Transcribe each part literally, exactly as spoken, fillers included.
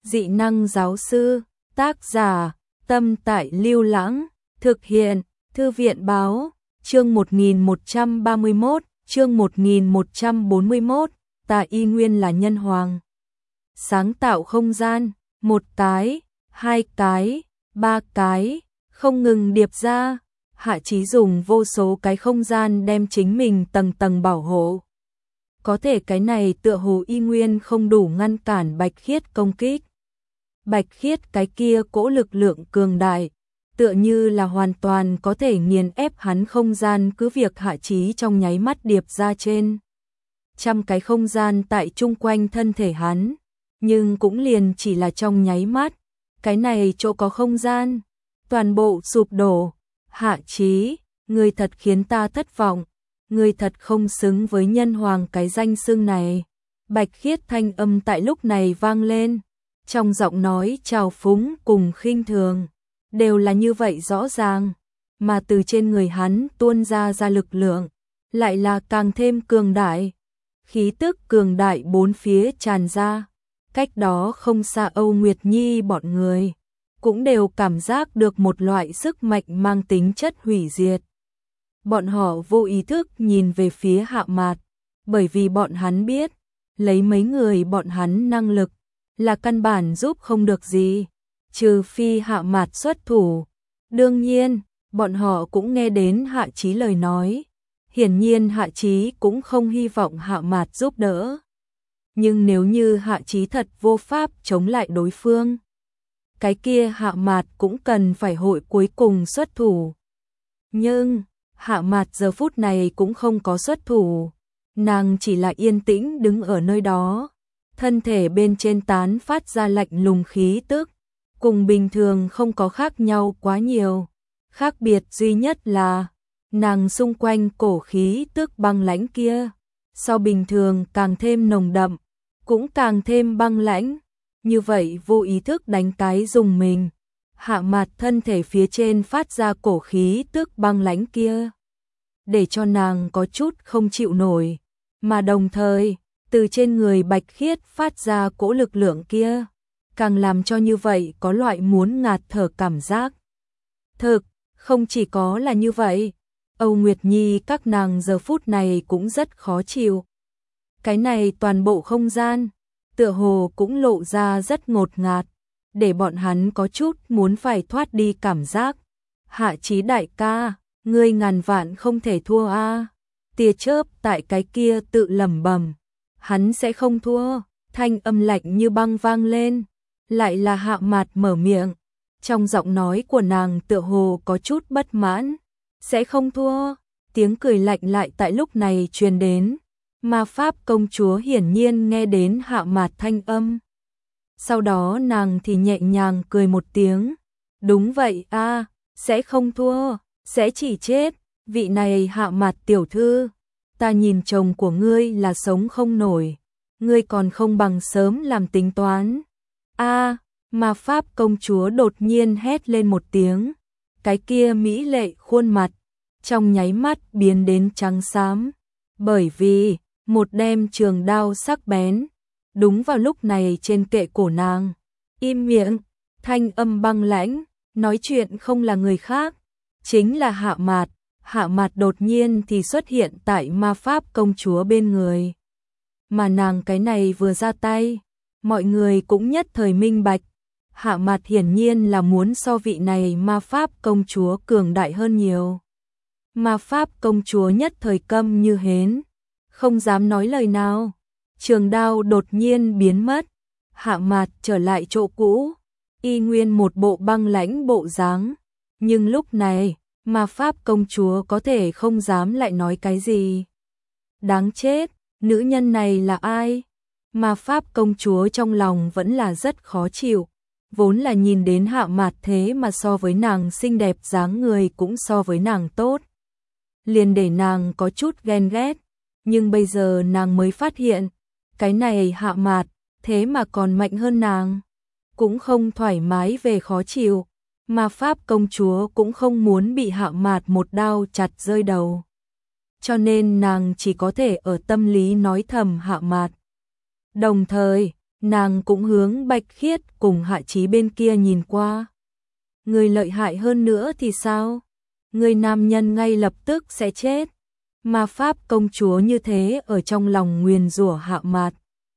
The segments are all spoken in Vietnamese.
Dị năng giáo sư, tác giả, Tâm Tại Lưu Lãng, thực hiện, Thư viện báo, chương một nghìn một trăm ba mươi mốt, chương một nghìn một trăm bốn mươi mốt, Tà Y Nguyên là nhân hoàng. Sáng tạo không gian, một cái, hai cái, ba cái, không ngừng điệp ra, Hạ Chí dùng vô số cái không gian đem chính mình tầng tầng bảo hộ. Có thể cái này tựa hồ Y Nguyên không đủ ngăn cản Bạch Khiết công kích. Bạch Khiết cái kia cỗ lực lượng cường đại, tựa như là hoàn toàn có thể nghiền ép hắn không gian, cứ việc Hạ Chí trong nháy mắt điệp ra trên trăm cái không gian tại chung quanh thân thể hắn, nhưng cũng liền chỉ là trong nháy mắt, cái này chỗ có không gian, toàn bộ sụp đổ. Hạ Chí, ngươi thật khiến ta thất vọng, ngươi thật không xứng với nhân hoàng cái danh xưng này. Bạch Khiết thanh âm tại lúc này vang lên, trong giọng nói trào phúng cùng khinh thường, đều là như vậy rõ ràng, mà từ trên người hắn tuôn ra ra lực lượng, lại là càng thêm cường đại. Khí tức cường đại bốn phía tràn ra, cách đó không xa Âu Nguyệt Nhi bọn người, cũng đều cảm giác được một loại sức mạnh mang tính chất hủy diệt. Bọn họ vô ý thức nhìn về phía Hạ Mạt, bởi vì bọn hắn biết, lấy mấy người bọn hắn năng lực, là căn bản giúp không được gì, trừ phi Hạ Mạt xuất thủ. Đương nhiên, bọn họ cũng nghe đến Hạ Chí lời nói, hiển nhiên Hạ Chí cũng không hy vọng Hạ Mạt giúp đỡ. Nhưng nếu như Hạ Chí thật vô pháp chống lại đối phương, cái kia Hạ Mạt cũng cần phải hội cuối cùng xuất thủ. Nhưng, Hạ Mạt giờ phút này cũng không có xuất thủ, nàng chỉ là yên tĩnh đứng ở nơi đó, thân thể bên trên tán phát ra lạnh lùng khí tức, cùng bình thường không có khác nhau quá nhiều. Khác biệt duy nhất là, nàng xung quanh cổ khí tức băng lãnh kia, so bình thường càng thêm nồng đậm, cũng càng thêm băng lãnh, như vậy vô ý thức đánh cái dùng mình. Hạ Mạt thân thể phía trên phát ra cổ khí tức băng lãnh kia, để cho nàng có chút không chịu nổi, mà đồng thời, từ trên người Bạch Khiết phát ra cỗ lực lượng kia, càng làm cho như vậy có loại muốn ngạt thở cảm giác. Thực, không chỉ có là như vậy, Âu Nguyệt Nhi các nàng giờ phút này cũng rất khó chịu. Cái này toàn bộ không gian, tựa hồ cũng lộ ra rất ngột ngạt, để bọn hắn có chút muốn phải thoát đi cảm giác. Hạ Chí đại ca, ngươi ngàn vạn không thể thua a. Tia chớp tại cái kia tự lẩm bẩm, hắn sẽ không thua. Thanh âm lạnh như băng vang lên, lại là Hạ Mạt mở miệng, trong giọng nói của nàng tựa hồ có chút bất mãn. Sẽ không thua. Tiếng cười lạnh lại tại lúc này truyền đến, Ma Pháp công chúa hiển nhiên nghe đến Hạ Mạt thanh âm. Sau đó nàng thì nhẹ nhàng cười một tiếng, đúng vậy a, sẽ không thua, sẽ chỉ chết. Vị này Hạ Mạt tiểu thư, ta nhìn chồng của ngươi là sống không nổi, ngươi còn không bằng sớm làm tính toán. A, Ma Pháp công chúa đột nhiên hét lên một tiếng, cái kia mỹ lệ khuôn mặt trong nháy mắt biến đến trắng xám, bởi vì một đem trường đao sắc bén đúng vào lúc này trên kệ cổ nàng. Im miệng. Thanh âm băng lãnh, nói chuyện không là người khác, chính là Hạ Mạt. Hạ Mạt đột nhiên thì xuất hiện tại Ma Pháp công chúa bên người, mà nàng cái này vừa ra tay, mọi người cũng nhất thời minh bạch, Hạ Mạt hiển nhiên là muốn so vị này Ma Pháp công chúa cường đại hơn nhiều. Ma Pháp công chúa nhất thời câm như hến, không dám nói lời nào. Trường đao đột nhiên biến mất, Hạ Mạt trở lại chỗ cũ, y nguyên một bộ băng lãnh bộ dáng, nhưng lúc này, Ma Pháp công chúa có thể không dám lại nói cái gì. Đáng chết, nữ nhân này là ai? Ma Pháp công chúa trong lòng vẫn là rất khó chịu, vốn là nhìn đến Hạ Mạt thế mà so với nàng xinh đẹp, dáng người cũng so với nàng tốt, liền để nàng có chút ghen ghét, nhưng bây giờ nàng mới phát hiện, cái này Hạ Mạt thế mà còn mạnh hơn nàng, cũng không thoải mái về khó chịu. Ma Pháp công chúa cũng không muốn bị Hạ Mạt một đao chặt rơi đầu, cho nên nàng chỉ có thể ở tâm lý nói thầm Hạ Mạt. Đồng thời, nàng cũng hướng Bạch Khiết cùng Hạ Chí bên kia nhìn qua. Người lợi hại hơn nữa thì sao? Người nam nhân ngay lập tức sẽ chết. Ma pháp công chúa như thế ở trong lòng nguyền rủa Hạ Mạt.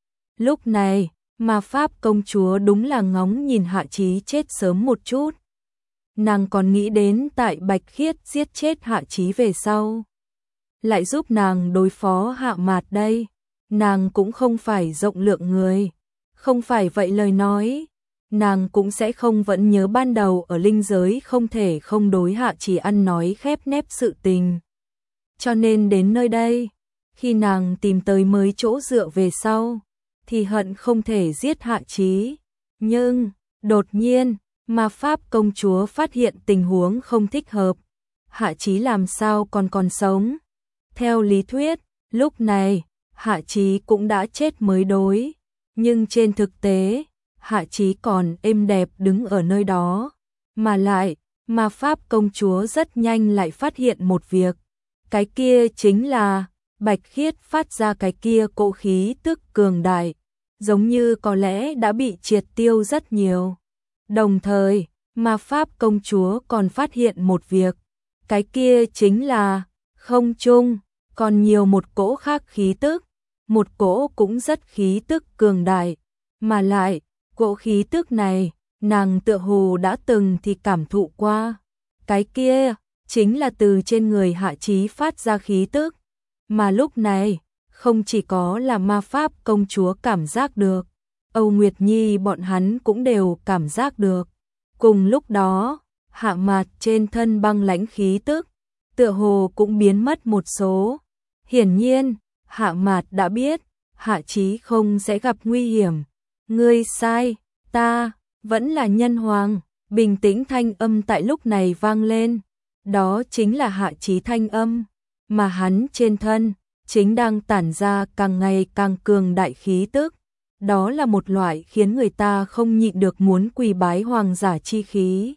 Lúc này, ma pháp công chúa đúng là ngóng nhìn Hạ Chí chết sớm một chút. Nàng còn nghĩ đến tại Bạch Khiết giết chết Hạ Chí về sau, lại giúp nàng đối phó Hạ Mạt đây. Nàng cũng không phải rộng lượng người. Không phải vậy lời nói, nàng cũng sẽ không vẫn nhớ ban đầu ở linh giới không thể không đối Hạ Chí ăn nói khép nép sự tình. Cho nên đến nơi đây, khi nàng tìm tới mới chỗ dựa về sau, thì hận không thể giết Hạ Chí. Nhưng, đột nhiên, ma pháp công chúa phát hiện tình huống không thích hợp. Hạ Chí làm sao còn còn sống? Theo lý thuyết, lúc này, Hạ Chí cũng đã chết mới đối. Nhưng trên thực tế, Hạ Chí còn êm đẹp đứng ở nơi đó. Mà lại, ma pháp công chúa rất nhanh lại phát hiện một việc. Cái kia chính là Bạch Khiết phát ra cái kia cỗ khí tức cường đại, giống như có lẽ đã bị triệt tiêu rất nhiều. Đồng thời, ma pháp công chúa còn phát hiện một việc, cái kia chính là không trung còn nhiều một cỗ khác khí tức, một cỗ cũng rất khí tức cường đại, mà lại, cỗ khí tức này, nàng tựa hồ đã từng thì cảm thụ qua. Cái kia chính là từ trên người Hạ Chí phát ra khí tức, mà lúc này, không chỉ có là ma pháp công chúa cảm giác được, Âu Nguyệt Nhi bọn hắn cũng đều cảm giác được. Cùng lúc đó, Hạ Mạt trên thân băng lãnh khí tức, tựa hồ cũng biến mất một số. Hiển nhiên, Hạ Mạt đã biết, Hạ Chí không sẽ gặp nguy hiểm. Ngươi sai, ta, vẫn là nhân hoàng. Bình tĩnh thanh âm tại lúc này vang lên. Đó chính là Hạ Chí thanh âm, mà hắn trên thân, chính đang tản ra càng ngày càng cường đại khí tức. Đó là một loại khiến người ta không nhịn được muốn quỳ bái hoàng giả chi khí.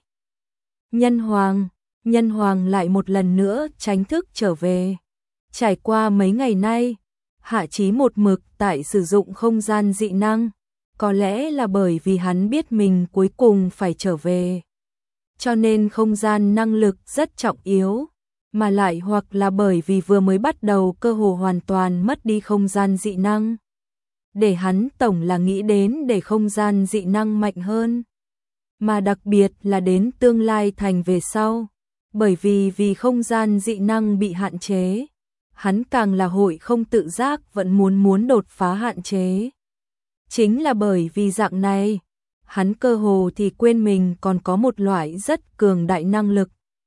Nhân hoàng, nhân hoàng lại một lần nữa tránh thức trở về. Trải qua mấy ngày nay, Hạ Chí một mực tại sử dụng không gian dị năng, có lẽ là bởi vì hắn biết mình cuối cùng phải trở về. Cho nên không gian năng lực rất trọng yếu, mà lại hoặc là bởi vì vừa mới bắt đầu cơ hồ hoàn toàn mất đi không gian dị năng. Để hắn tổng là nghĩ đến để không gian dị năng mạnh hơn, mà đặc biệt là đến tương lai thành về sau, bởi vì vì không gian dị năng bị hạn chế, hắn càng là hội không tự giác vẫn muốn muốn đột phá hạn chế. Chính là bởi vì dạng này, hắn cơ hồ thì quên mình còn có một loại rất cường đại năng lực.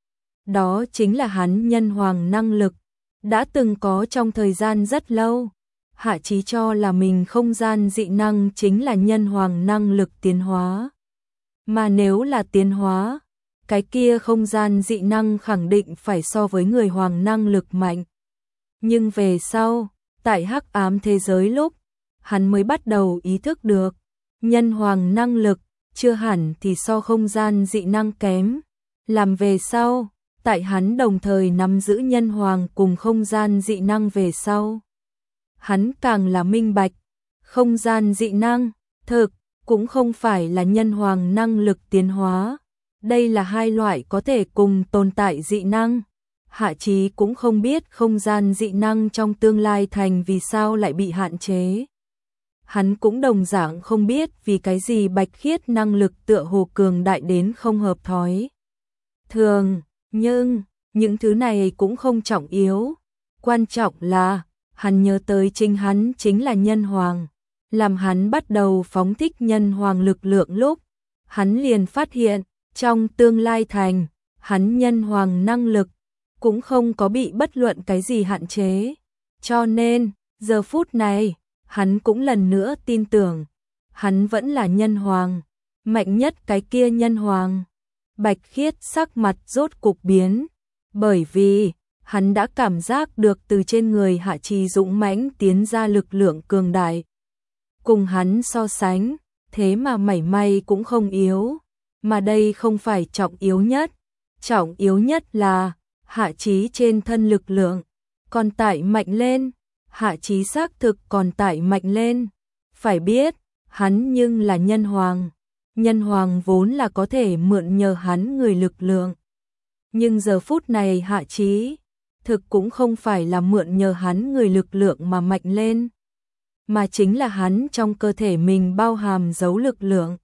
Đó chính là hắn nhân hoàng năng lực, đã từng có trong thời gian rất lâu. Hạ Chí cho là mình không gian dị năng chính là nhân hoàng năng lực tiến hóa. Mà nếu là tiến hóa, cái kia không gian dị năng khẳng định phải so với người hoàng năng lực mạnh. Nhưng về sau, tại hắc ám thế giới lúc, hắn mới bắt đầu ý thức được, nhân hoàng năng lực chưa hẳn thì so không gian dị năng kém. Làm về sau, tại hắn đồng thời nắm giữ nhân hoàng cùng không gian dị năng về sau, hắn càng là minh bạch, không gian dị năng, thực, cũng không phải là nhân hoàng năng lực tiến hóa. Đây là hai loại có thể cùng tồn tại dị năng. Hạ Chí cũng không biết không gian dị năng trong tương lai thành vì sao lại bị hạn chế. Hắn cũng đồng dạng không biết vì cái gì Bạch Khiết năng lực tựa hồ cường đại đến không hợp thói thường, nhưng những thứ này cũng không trọng yếu. Quan trọng là hắn nhớ tới chính hắn chính là nhân hoàng. Làm hắn bắt đầu phóng thích nhân hoàng lực lượng lúc, hắn liền phát hiện, trong tương lai thành, hắn nhân hoàng năng lực cũng không có bị bất luận cái gì hạn chế. Cho nên, giờ phút này, hắn cũng lần nữa tin tưởng, hắn vẫn là nhân hoàng, mạnh nhất cái kia nhân hoàng. Bạch Khiết sắc mặt rốt cục biến, bởi vì hắn đã cảm giác được từ trên người Hạ Chí dũng mãnh tiến ra lực lượng cường đại. Cùng hắn so sánh, thế mà mảy may cũng không yếu, mà đây không phải trọng yếu nhất. Trọng yếu nhất là Hạ Chí trên thân lực lượng còn tại mạnh lên, Hạ Chí xác thực còn tại mạnh lên. Phải biết, hắn nhưng là nhân hoàng. Nhân hoàng vốn là có thể mượn nhờ hắn người lực lượng. Nhưng giờ phút này Hạ Chí thực cũng không phải là mượn nhờ hắn người lực lượng mà mạnh lên, mà chính là hắn trong cơ thể mình bao hàm giấu lực lượng.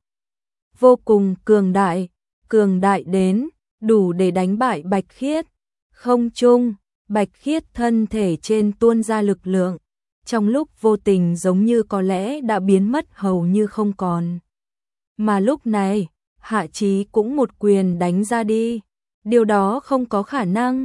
Vô cùng cường đại, cường đại đến, đủ để đánh bại Bạch Khiết. Không trung, Bạch Khiết thân thể trên tuôn ra lực lượng, trong lúc vô tình giống như có lẽ đã biến mất hầu như không còn. Mà lúc này, Hạ Chí cũng một quyền đánh ra đi. Điều đó không có khả năng.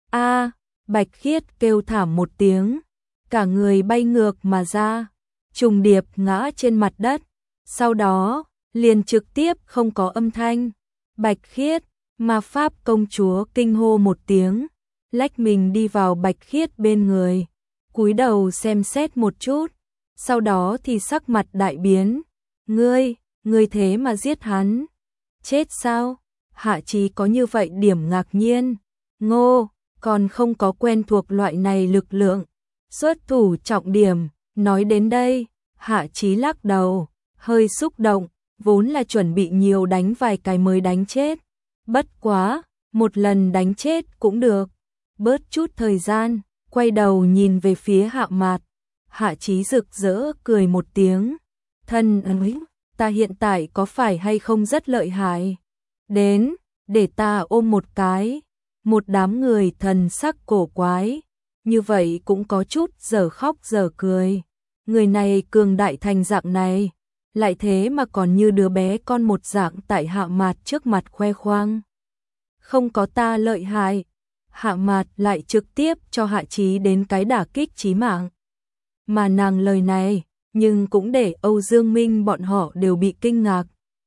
A, Bạch Khiết kêu thảm một tiếng, cả người bay ngược mà ra, trùng điệp ngã trên mặt đất, sau đó liền trực tiếp không có âm thanh. Bạch Khiết, Ma Pháp công chúa kinh hô một tiếng, lách mình đi vào Bạch Khiết bên người, cúi đầu xem xét một chút, sau đó thì sắc mặt đại biến. Ngươi, ngươi thế mà giết hắn? Chết sao? Hạ Chí có như vậy điểm ngạc nhiên. Ngô, còn không có quen thuộc loại này lực lượng. Xuất thủ trọng điểm, nói đến đây, Hạ Chí lắc đầu, hơi xúc động, vốn là chuẩn bị nhiều đánh vài cái mới đánh chết. Bất quá, một lần đánh chết cũng được. Bớt chút thời gian, quay đầu nhìn về phía Hạ Mạt. Hạ Chí rực rỡ cười một tiếng. Thân ơi, ta hiện tại có phải hay không rất lợi hại? Đến, để ta ôm một cái. Một đám người thần sắc cổ quái, như vậy cũng có chút giờ khóc giờ cười. Người này cường đại thành dạng này, lại thế mà còn như đứa bé con một dạng tại Hạ Mạt trước mặt khoe khoang. Không có ta lợi hại, Hạ Mạt lại trực tiếp cho Hạ Chí đến cái đả kích chí mạng. Mà nàng lời này, nhưng cũng để Âu Dương Minh bọn họ đều bị kinh ngạc.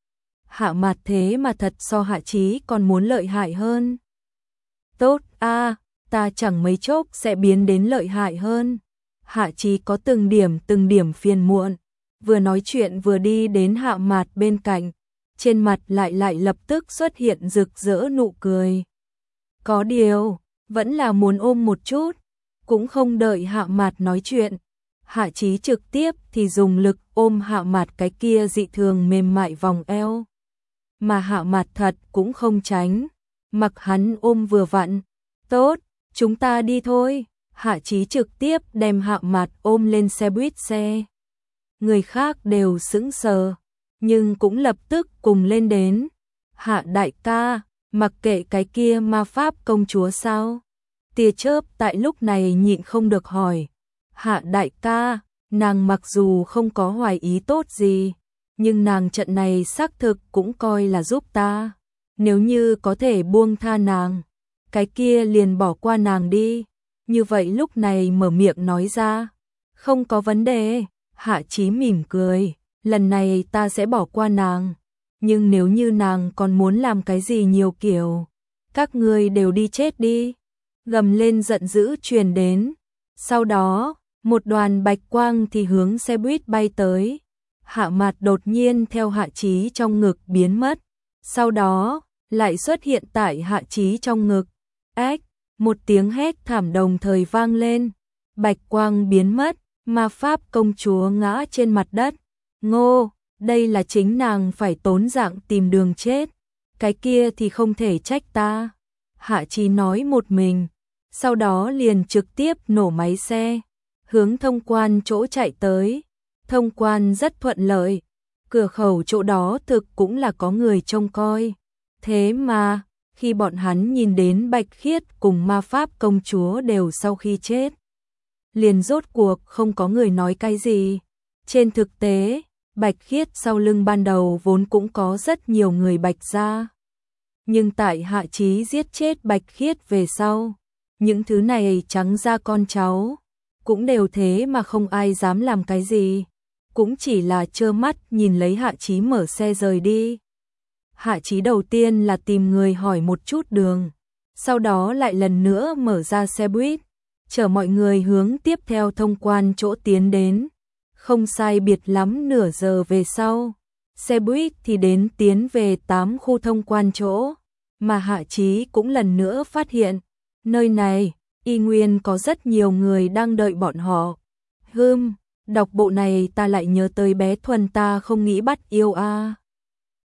Hạ Mạt thế mà thật so Hạ Chí còn muốn lợi hại hơn. Tốt a, à, ta chẳng mấy chốc sẽ biến đến lợi hại hơn. Hạ Chí có từng điểm từng điểm phiền muộn, vừa nói chuyện vừa đi đến Hạ Mạt bên cạnh, trên mặt lại lại lập tức xuất hiện rực rỡ nụ cười. Có điều, vẫn là muốn ôm một chút, cũng không đợi Hạ Mạt nói chuyện. Hạ Chí trực tiếp thì dùng lực ôm Hạ Mạt cái kia dị thường mềm mại vòng eo. Mà Hạ Mạt thật cũng không tránh, mặc hắn ôm vừa vặn. Tốt, chúng ta đi thôi. Hạ Chí trực tiếp đem Hạ Mạt ôm lên xe buýt xe. Người khác đều sững sờ, nhưng cũng lập tức cùng lên đến. Hạ đại ca, mặc kệ cái kia ma pháp công chúa sao? Tia chớp tại lúc này nhịn không được hỏi. Hạ đại ca, nàng mặc dù không có hoài ý tốt gì, nhưng nàng trận này xác thực cũng coi là giúp ta. Nếu như có thể buông tha nàng, cái kia liền bỏ qua nàng đi. Như vậy lúc này mở miệng nói ra. Không có vấn đề. Hạ Chí mỉm cười. Lần này ta sẽ bỏ qua nàng. Nhưng nếu như nàng còn muốn làm cái gì nhiều kiểu, các ngươi đều đi chết đi. Gầm lên giận dữ truyền đến. Sau đó, một đoàn bạch quang thì hướng xe buýt bay tới. Hạ Mạt đột nhiên theo Hạ Chí trong ngực biến mất. Sau đó, lại xuất hiện tại Hạ Chí trong ngực. Ách, một tiếng hét thảm đồng thời vang lên. Bạch quang biến mất, ma pháp công chúa ngã trên mặt đất. Ngô, đây là chính nàng phải tốn dạng tìm đường chết. Cái kia thì không thể trách ta. Hạ Chí nói một mình. Sau đó liền trực tiếp nổ máy xe, hướng thông quan chỗ chạy tới. Thông quan rất thuận lợi. Cửa khẩu chỗ đó thực cũng là có người trông coi. Thế mà, khi bọn hắn nhìn đến Bạch Khiết cùng ma pháp công chúa đều sau khi chết, liền rốt cuộc không có người nói cái gì. Trên thực tế, Bạch Khiết sau lưng ban đầu vốn cũng có rất nhiều người Bạch gia. Nhưng tại Hạ Chí giết chết Bạch Khiết về sau, những thứ này trắng ra con cháu, cũng đều thế mà không ai dám làm cái gì. Cũng chỉ là trơ mắt nhìn lấy Hạ Chí mở xe rời đi. Hạ Chí đầu tiên là tìm người hỏi một chút đường, sau đó lại lần nữa mở ra xe buýt, chở mọi người hướng tiếp theo thông quan chỗ tiến đến. Không sai biệt lắm nửa giờ về sau, xe buýt thì đến tiến về tám khu thông quan chỗ, mà Hạ Chí cũng lần nữa phát hiện, nơi này, y nguyên có rất nhiều người đang đợi bọn họ. Hừm, Đọc bộ này ta lại nhớ tới bé Thuần, ta không nghĩ bắt yêu a.